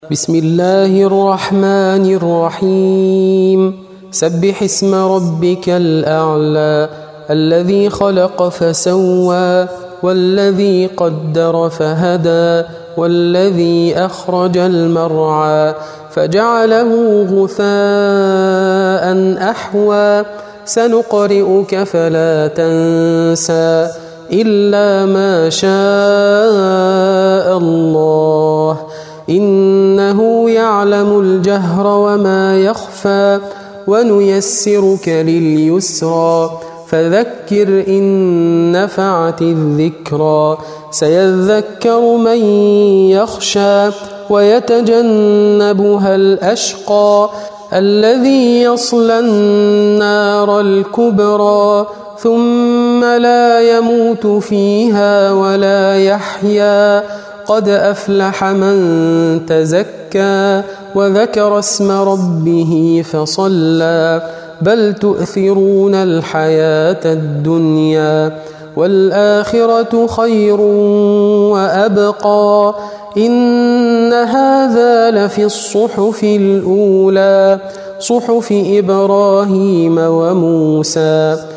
بسم الله الرحمن الرحيم سبح اسم ربك الأعلى الذي خلق فسوى والذي قدر فهدى والذي أخرج المرعى فجعله غثاء أحوى سنقرئك فلا تنسى إلا ما شاء الله إنه يعلم الجهر وما يخفى ونيسرك لليسرى فذكر إن نفعت الذكرى سيذكر من يخشى ويتجنبها الأشقى الذي يصلى النار الكبرى ثم لا يموت فيها ولا يحيا قد أفلح من تزكى وذكر اسم ربه فصلى بل تؤثرون الحياة الدنيا والآخرة خير وأبقى إن هذا لفي الصحف الأولى صحف إبراهيم وموسى